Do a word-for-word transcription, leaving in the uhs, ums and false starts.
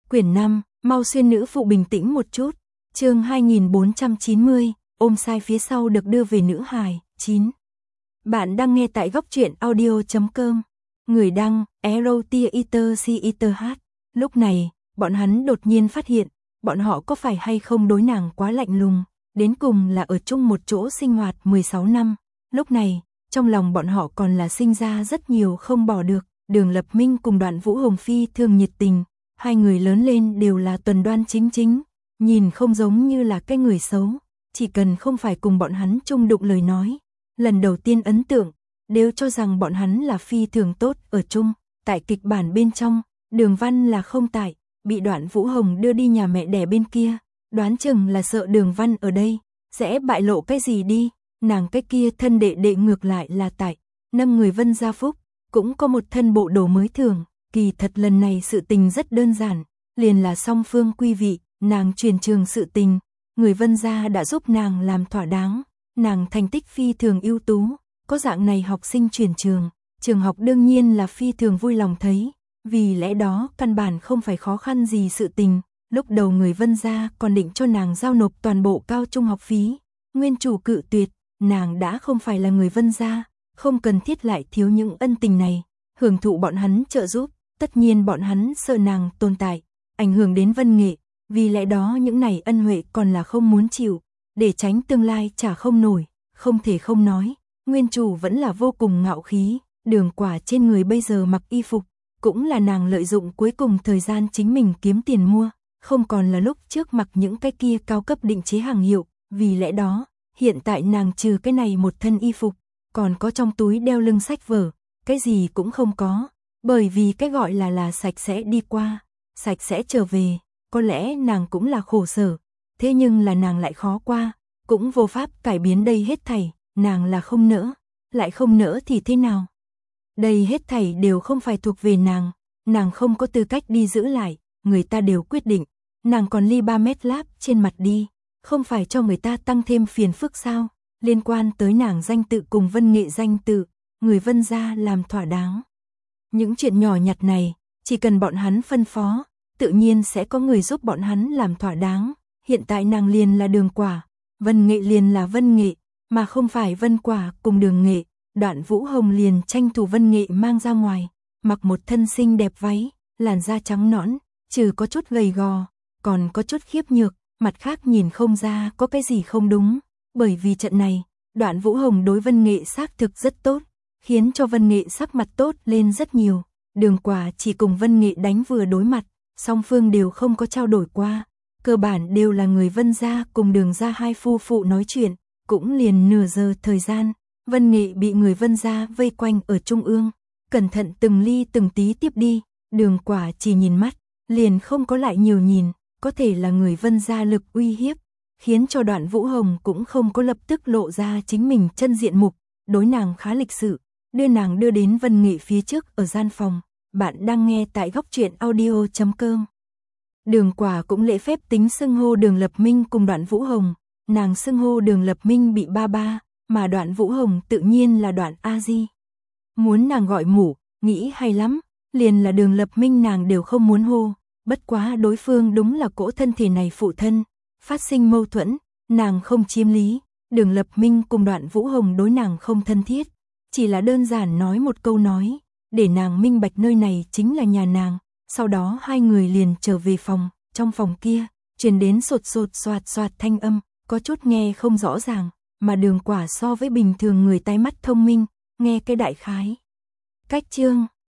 Quyển năm, mau xuyên nữ phụ bình tĩnh một chút. Chương hai nghìn bốn trăm chín mươi, ôm sai phía sau được đưa về nữ hài. chín. Bạn đang nghe tại góc truyện audio chấm com. Người đăng, Erotia Eater C Eater H. Lúc này, bọn hắn đột nhiên phát hiện, bọn họ có phải hay không đối nàng quá lạnh lùng, đến cùng là ở chung một chỗ sinh hoạt mười sáu năm. Lúc này, trong lòng bọn họ còn là sinh ra rất nhiều không bỏ được. Đường Lập Minh cùng Đoạn Vũ Hồng phi thường nhiệt tình, hai người lớn lên đều là tuần đoan chính chính, nhìn không giống như là cái người xấu, chỉ cần không phải cùng bọn hắn chung đụng lời nói. Lần đầu tiên ấn tượng, đều cho rằng bọn hắn là phi thường tốt ở chung. Tại kịch bản bên trong, Đường Văn là không tại, bị Đoạn Vũ Hồng đưa đi nhà mẹ đẻ bên kia, đoán chừng là sợ Đường Văn ở đây sẽ bại lộ cái gì đi. Nàng cái kia thân đệ đệ ngược lại là tại năm người Vân gia phúc, cũng có một thân bộ đồ mới thường. Kỳ thật lần này sự tình rất đơn giản, liền là song phương quy vị. Nàng truyền trường sự tình, người Vân gia đã giúp nàng làm thỏa đáng, nàng thành tích phi thường ưu tú, có dạng này học sinh chuyển trường, trường học đương nhiên là phi thường vui lòng thấy, vì lẽ đó căn bản không phải khó khăn gì sự tình. Lúc đầu người Vân gia còn định cho nàng giao nộp toàn bộ cao trung học phí, nguyên chủ cự tuyệt, nàng đã không phải là người Vân gia, không cần thiết lại thiếu những ân tình này, hưởng thụ bọn hắn trợ giúp. Tất nhiên bọn hắn sợ nàng tồn tại, ảnh hưởng đến Vân Nghệ, vì lẽ đó những này ân huệ còn là không muốn chịu, để tránh tương lai trả không nổi. Không thể không nói, nguyên chủ vẫn là vô cùng ngạo khí, Đường Quả trên người bây giờ mặc y phục, cũng là nàng lợi dụng cuối cùng thời gian chính mình kiếm tiền mua, không còn là lúc trước mặc những cái kia cao cấp định chế hàng hiệu, vì lẽ đó, hiện tại nàng trừ cái này một thân y phục, còn có trong túi đeo lưng sách vở, cái gì cũng không có. Bởi vì cái gọi là là sạch sẽ đi qua, sạch sẽ trở về, có lẽ nàng cũng là khổ sở, thế nhưng là nàng lại khó qua, cũng vô pháp cải biến đây hết thảy, nàng là không nỡ, lại không nỡ thì thế nào? Đây hết thảy đều không phải thuộc về nàng, nàng không có tư cách đi giữ lại, người ta đều quyết định, nàng còn ly ba mét láp trên mặt đi, không phải cho người ta tăng thêm phiền phức sao? Liên quan tới nàng danh tự cùng Vân Nghệ danh tự, người Vân gia làm thỏa đáng. Những chuyện nhỏ nhặt này, chỉ cần bọn hắn phân phó, tự nhiên sẽ có người giúp bọn hắn làm thỏa đáng. Hiện tại nàng liền là Đường Quả, Vân Nghệ liền là Vân Nghệ, mà không phải Vân Quả cùng Đường Nghệ. Đoạn Vũ Hồng liền tranh thủ Vân Nghệ mang ra ngoài, mặc một thân xinh đẹp váy, làn da trắng nõn, trừ có chút gầy gò, còn có chút khiếp nhược, mặt khác nhìn không ra có cái gì không đúng. Bởi vì trận này, Đoạn Vũ Hồng đối Vân Nghệ xác thực rất tốt, khiến cho Vân Nghệ sắc mặt tốt lên rất nhiều. Đường Quả chỉ cùng Vân Nghệ đánh vừa đối mặt, song phương đều không có trao đổi qua, cơ bản đều là người Vân gia cùng Đường gia hai phu phụ nói chuyện, cũng liền nửa giờ thời gian, Vân Nghệ bị người Vân gia vây quanh ở trung ương, cẩn thận từng ly từng tí tiếp đi. Đường Quả chỉ nhìn mắt, liền không có lại nhiều nhìn, có thể là người Vân gia lực uy hiếp, khiến cho Đoạn Vũ Hồng cũng không có lập tức lộ ra chính mình chân diện mục, đối nàng khá lịch sự, đưa nàng đưa đến Vân Nghệ phía trước ở gian phòng. Bạn đang nghe tại góc truyện audio chấm com. Đường Quả cũng lễ phép tính xưng hô Đường Lập Minh cùng Đoạn Vũ Hồng, nàng xưng hô Đường Lập Minh bị ba ba, mà Đoạn Vũ Hồng tự nhiên là Đoạn A Di. Muốn nàng gọi mủ, nghĩ hay lắm, liền là Đường Lập Minh nàng đều không muốn hô, bất quá đối phương đúng là cỗ thân thể này phụ thân, phát sinh mâu thuẫn, nàng không chiếm lý. Đường Lập Minh cùng Đoạn Vũ Hồng đối nàng không thân thiết, chỉ là đơn giản nói một câu nói, để nàng minh bạch nơi này chính là nhà nàng. Sau đó hai người liền trở về phòng, trong phòng kia, truyền đến sột sột soạt soạt thanh âm, có chút nghe không rõ ràng, mà Đường Quả so với bình thường người tai mắt thông minh, nghe cái đại khái. Cách chương